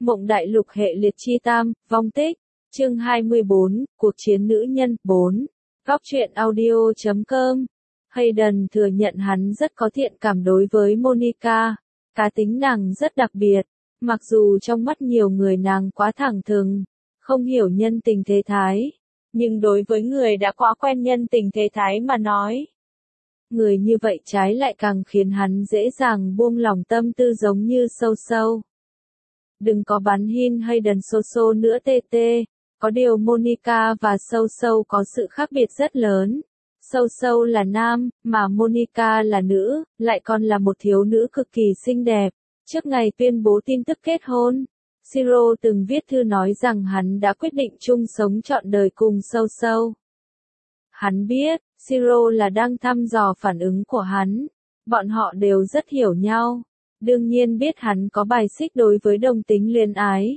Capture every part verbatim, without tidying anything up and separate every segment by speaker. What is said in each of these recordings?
Speaker 1: Mộng đại lục hệ liệt chi tam, vong tích, chương hai mươi bốn, cuộc chiến nữ nhân, bốn. Góc truyện audio chấm com. Hayden thừa nhận hắn rất có thiện cảm đối với Monica. Cá tính nàng rất đặc biệt, mặc dù trong mắt nhiều người nàng quá thẳng thừng, không hiểu nhân tình thế thái. Nhưng đối với người đã quá quen nhân tình thế thái mà nói, người như vậy trái lại càng khiến hắn dễ dàng buông lòng tâm tư giống như sâu sâu. Đừng có bắn hin Hayden Soso nữa tê tê, có điều Monica và sâu sâu có sự khác biệt rất lớn. Sâu sâu là nam, mà Monica là nữ, lại còn là một thiếu nữ cực kỳ xinh đẹp. Trước ngày tuyên bố tin tức kết hôn, Shiro từng viết thư nói rằng hắn đã quyết định chung sống trọn đời cùng sâu sâu. Hắn biết, Shiro là đang thăm dò phản ứng của hắn. Bọn họ đều rất hiểu nhau. Đương nhiên biết hắn có bài xích đối với đồng tính luyến ái.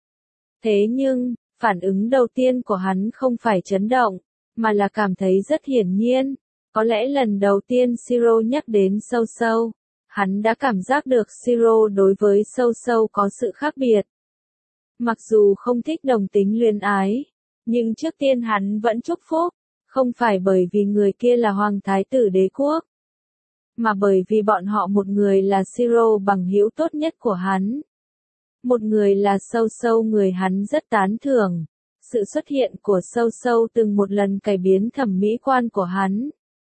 Speaker 1: Thế nhưng, phản ứng đầu tiên của hắn không phải chấn động, mà là cảm thấy rất hiển nhiên. Có lẽ lần đầu tiên Shiro nhắc đến sâu sâu, hắn đã cảm giác được Shiro đối với sâu sâu có sự khác biệt. Mặc dù không thích đồng tính luyến ái, nhưng trước tiên hắn vẫn chúc phúc, không phải bởi vì người kia là hoàng thái tử đế quốc, mà bởi vì bọn họ một người là Shiro bằng hữu tốt nhất của hắn. Một người là sâu sâu người hắn rất tán thưởng. Sự xuất hiện của sâu sâu từng một lần cải biến thẩm mỹ quan của hắn.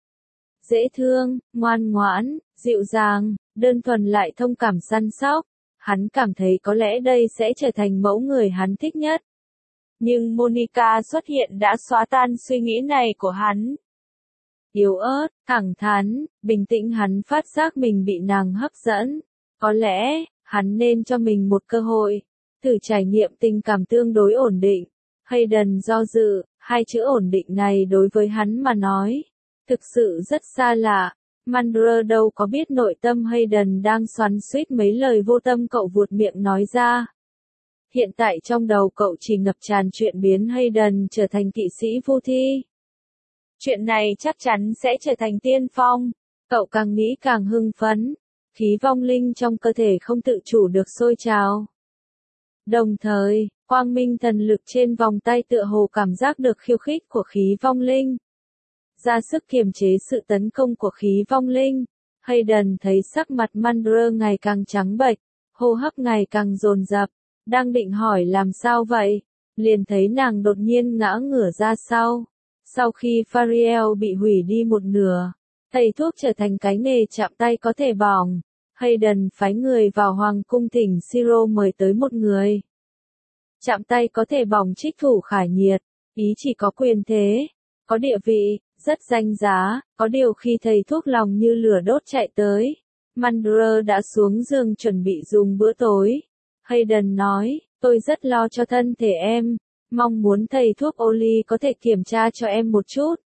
Speaker 1: Dễ thương, ngoan ngoãn, dịu dàng, đơn thuần lại thông cảm săn sóc. Hắn cảm thấy có lẽ đây sẽ trở thành mẫu người hắn thích nhất. Nhưng Monica xuất hiện đã xóa tan suy nghĩ này của hắn. Yếu ớt, thẳng thắn, bình tĩnh hắn phát giác mình bị nàng hấp dẫn. Có lẽ, hắn nên cho mình một cơ hội, thử trải nghiệm tình cảm tương đối ổn định. Hayden do dự, hai chữ ổn định này đối với hắn mà nói, thực sự rất xa lạ. Mandra đâu có biết nội tâm Hayden đang xoắn xuýt mấy lời vô tâm cậu vuột miệng nói ra. Hiện tại trong đầu cậu chỉ ngập tràn chuyện biến Hayden trở thành kỵ sĩ vô thi. Chuyện này chắc chắn sẽ trở thành tiên phong. Cậu càng nghĩ càng hưng phấn. Khí vong linh trong cơ thể không tự chủ được sôi trào. Đồng thời, quang minh thần lực trên vòng tay tựa hồ cảm giác được khiêu khích của khí vong linh. Ra sức kiềm chế sự tấn công của khí vong linh. Hayden thấy sắc mặt Mandra ngày càng trắng bệch, hô hấp ngày càng dồn dập. Đang định hỏi làm sao vậy, liền thấy nàng đột nhiên ngã ngửa ra sau. Sau khi Fariel bị hủy đi một nửa, thầy thuốc trở thành cái nghề chạm tay có thể bỏng. Hayden phái người vào hoàng cung thỉnh Shiro mời tới một người. Chạm tay có thể bỏng trích thủ khả nhiệt, ý chỉ có quyền thế, có địa vị, rất danh giá, có điều khi thầy thuốc lòng như lửa đốt chạy tới, Mandra đã xuống giường chuẩn bị dùng bữa tối. Hayden nói, tôi rất lo cho thân thể em, mong muốn thầy thuốc Oli có thể kiểm tra cho em một chút.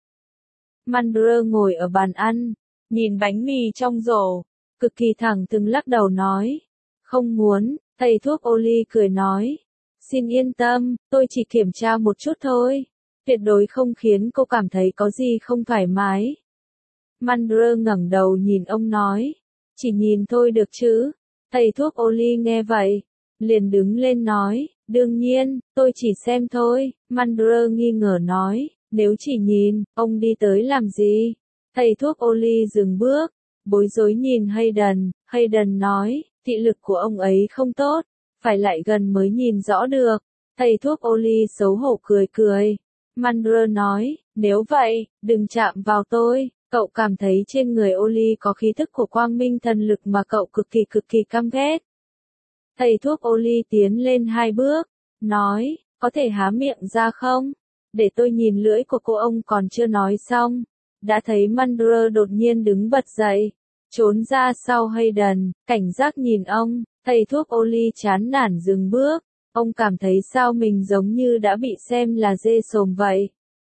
Speaker 1: Mandra ngồi ở bàn ăn, nhìn bánh mì trong rổ, cực kỳ thẳng thừng lắc đầu nói, không muốn. Thầy thuốc Oli cười nói, xin yên tâm, tôi chỉ kiểm tra một chút thôi, tuyệt đối không khiến cô cảm thấy có gì không thoải mái. Mandra ngẩng đầu nhìn ông nói, chỉ nhìn thôi được chứ. Thầy thuốc Oli nghe vậy, liền đứng lên nói, đương nhiên, tôi chỉ xem thôi. Mandra nghi ngờ nói, nếu chỉ nhìn, ông đi tới làm gì? Thầy thuốc Oli dừng bước, bối rối nhìn Hayden. Hayden nói, thị lực của ông ấy không tốt, phải lại gần mới nhìn rõ được. Thầy thuốc Oli xấu hổ cười cười. Mandra nói, nếu vậy, đừng chạm vào tôi. Cậu cảm thấy trên người Oli có khí thức của quang minh thần lực mà cậu cực kỳ cực kỳ căm ghét. Thầy thuốc Oli tiến lên hai bước, nói, có thể há miệng ra không? Để tôi nhìn lưỡi của cô. Ông còn chưa nói xong, đã thấy Mandra đột nhiên đứng bật dậy, trốn ra sau Hayden, cảnh giác nhìn ông. Thầy thuốc Oli chán nản dừng bước, ông cảm thấy sao mình giống như đã bị xem là dê sồm vậy.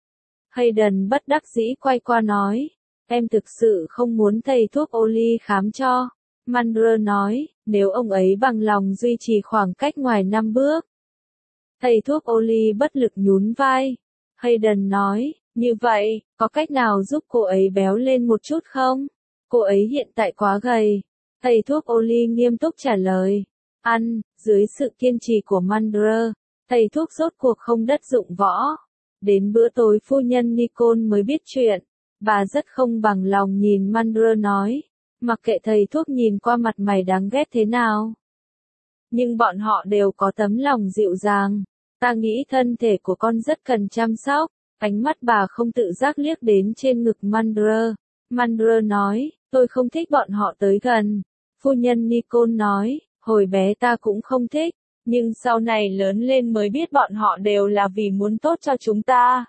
Speaker 1: Hayden bất đắc dĩ quay qua nói, em thực sự không muốn thầy thuốc Oli khám cho. Mandra nói, nếu ông ấy bằng lòng duy trì khoảng cách ngoài năm bước. Thầy thuốc Oli bất lực nhún vai. Hayden nói, như vậy, có cách nào giúp cô ấy béo lên một chút không? Cô ấy hiện tại quá gầy. Thầy thuốc Oli nghiêm túc trả lời. ăn, dưới sự kiên trì của Mandler, thầy thuốc rốt cuộc không đất dụng võ. Đến bữa tối phu nhân Nicole mới biết chuyện, bà rất không bằng lòng nhìn Mandler nói, mặc kệ thầy thuốc nhìn qua mặt mày đáng ghét thế nào. Nhưng bọn họ đều có tấm lòng dịu dàng, ta nghĩ thân thể của con rất cần chăm sóc, ánh mắt bà không tự giác liếc đến trên ngực Mandler. Mandler nói, tôi không thích bọn họ tới gần. Phu nhân Nicole nói, hồi bé ta cũng không thích, nhưng sau này lớn lên mới biết bọn họ đều là vì muốn tốt cho chúng ta.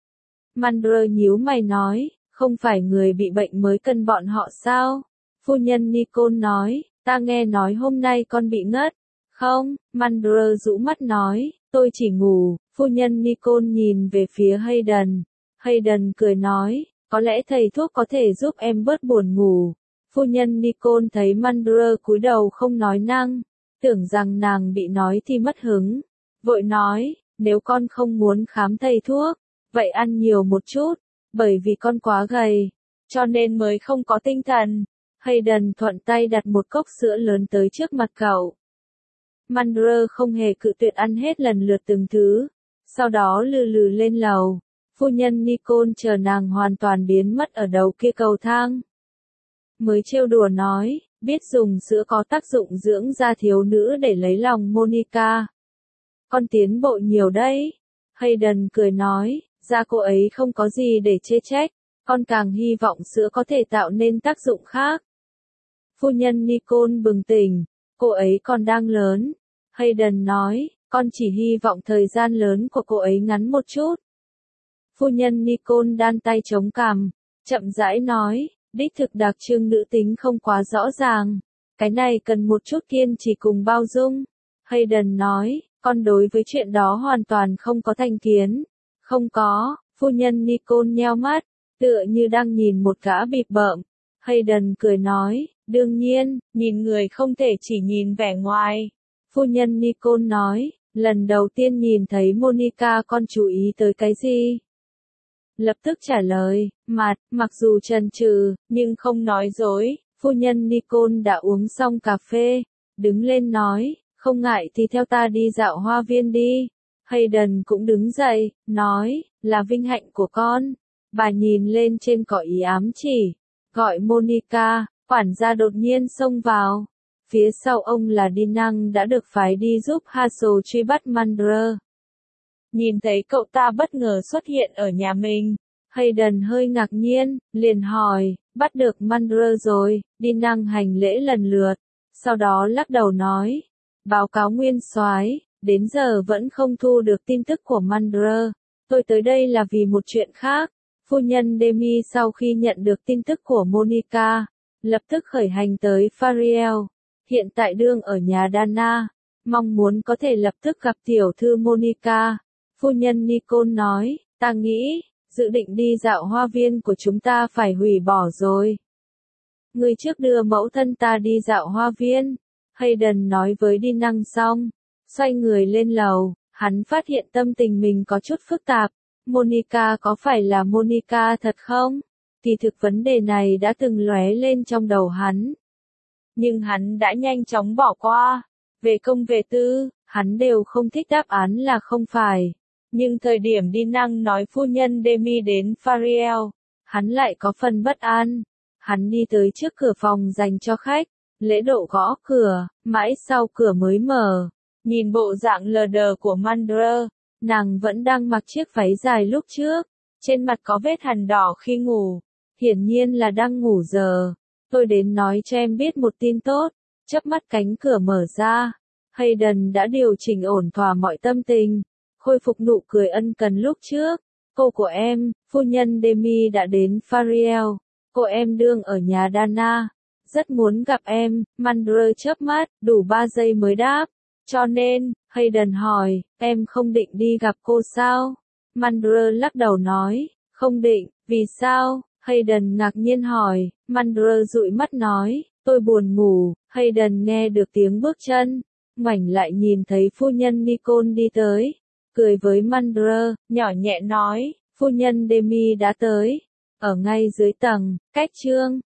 Speaker 1: Mandler nhíu mày nói, không phải người bị bệnh mới cần bọn họ sao? Phu nhân Nicole nói, ta nghe nói hôm nay con bị ngất. Không, Mandler rũ mắt nói, tôi chỉ ngủ. Phu nhân Nicole nhìn về phía Hayden. Hayden cười nói, có lẽ thầy thuốc có thể giúp em bớt buồn ngủ. Phu nhân Nicole thấy Mandler cúi đầu không nói năng, tưởng rằng nàng bị nói thì mất hứng. Vội nói, nếu con không muốn khám thầy thuốc, vậy ăn nhiều một chút, bởi vì con quá gầy, cho nên mới không có tinh thần. Hayden thuận tay đặt một cốc sữa lớn tới trước mặt cậu. Mandler không hề cự tuyệt ăn hết lần lượt từng thứ, sau đó lừ lừ lên lầu. Phu nhân Nicole chờ nàng hoàn toàn biến mất ở đầu kia cầu thang. Mới trêu đùa nói, biết dùng sữa có tác dụng dưỡng da thiếu nữ để lấy lòng Monica. Con tiến bộ nhiều đấy. Hayden cười nói, da cô ấy không có gì để chê trách, con càng hy vọng sữa có thể tạo nên tác dụng khác. Phu nhân Nicole bừng tỉnh, cô ấy còn đang lớn. Hayden nói, con chỉ hy vọng thời gian lớn của cô ấy ngắn một chút. Phu nhân Nicole đan tay chống cằm, chậm rãi nói, đích thực đặc trưng nữ tính không quá rõ ràng. Cái này cần một chút kiên trì cùng bao dung. Hayden nói, con đối với chuyện đó hoàn toàn không có thành kiến. Không có, phu nhân Nicole nheo mắt, tựa như đang nhìn một gã bịp bợm. Hayden cười nói, đương nhiên, nhìn người không thể chỉ nhìn vẻ ngoài. Phu nhân Nicole nói, lần đầu tiên nhìn thấy Monica con chú ý tới cái gì? Lập tức trả lời, mặt, mặc dù chần chừ, nhưng không nói dối. Phu nhân Nicole đã uống xong cà phê, đứng lên nói, không ngại thì theo ta đi dạo hoa viên đi. Hayden cũng đứng dậy, nói, là vinh hạnh của con. Bà nhìn lên trên cỏ ý ám chỉ, gọi Monica, quản gia đột nhiên xông vào. Phía sau ông là Đi Năng đã được phái đi giúp Hazel truy bắt Mandler. Nhìn thấy cậu ta bất ngờ xuất hiện ở nhà mình, Hayden hơi ngạc nhiên, liền hỏi, bắt được Mandler rồi. Đi Năng hành lễ lần lượt, sau đó lắc đầu nói, báo cáo nguyên soái, đến giờ vẫn không thu được tin tức của Mandler. Tôi tới đây là vì một chuyện khác. Phu nhân Demi sau khi nhận được tin tức của Monica, lập tức khởi hành tới Fariel. Hiện tại đương ở nhà Dana, mong muốn có thể lập tức gặp tiểu thư Monica. Phu nhân Nicole nói, ta nghĩ, dự định đi dạo hoa viên của chúng ta phải hủy bỏ rồi. Người trước đưa mẫu thân ta đi dạo hoa viên. Hayden nói với Đi Năng xong, xoay người lên lầu, hắn phát hiện tâm tình mình có chút phức tạp. Monica có phải là Monica thật không? Kỳ thực vấn đề này đã từng lóe lên trong đầu hắn. Nhưng hắn đã nhanh chóng bỏ qua. Về công về tư, hắn đều không thích đáp án là không phải. Nhưng thời điểm Đi Năng nói phu nhân Demi đến Fariel, hắn lại có phần bất an. Hắn đi tới trước cửa phòng dành cho khách, lễ độ gõ cửa, mãi sau cửa mới mở. Nhìn bộ dạng lờ đờ của Mandler, nàng vẫn đang mặc chiếc váy dài lúc trước, trên mặt có vết hằn đỏ khi ngủ, hiển nhiên là đang ngủ giờ. Tôi đến nói cho em biết một tin tốt. Chớp mắt cánh cửa mở ra, Hayden đã điều chỉnh ổn thỏa mọi tâm tình, khôi phục nụ cười ân cần lúc trước. Cô của em, phu nhân Demi đã đến Fariel. Cô em đương ở nhà Dana, rất muốn gặp em. Mandler chớp mắt, đủ ba giây mới đáp. Cho nên, Hayden hỏi, em không định đi gặp cô sao? Mandler lắc đầu nói, không định. Vì sao? Hayden ngạc nhiên hỏi. Mandler dụi mắt nói, tôi buồn ngủ. Hayden nghe được tiếng bước chân, ngoảnh lại nhìn thấy phu nhân Nicole đi tới, cười với Mandler, nhỏ nhẹ nói, phu nhân Demi đã tới, ở ngay dưới tầng, cách chương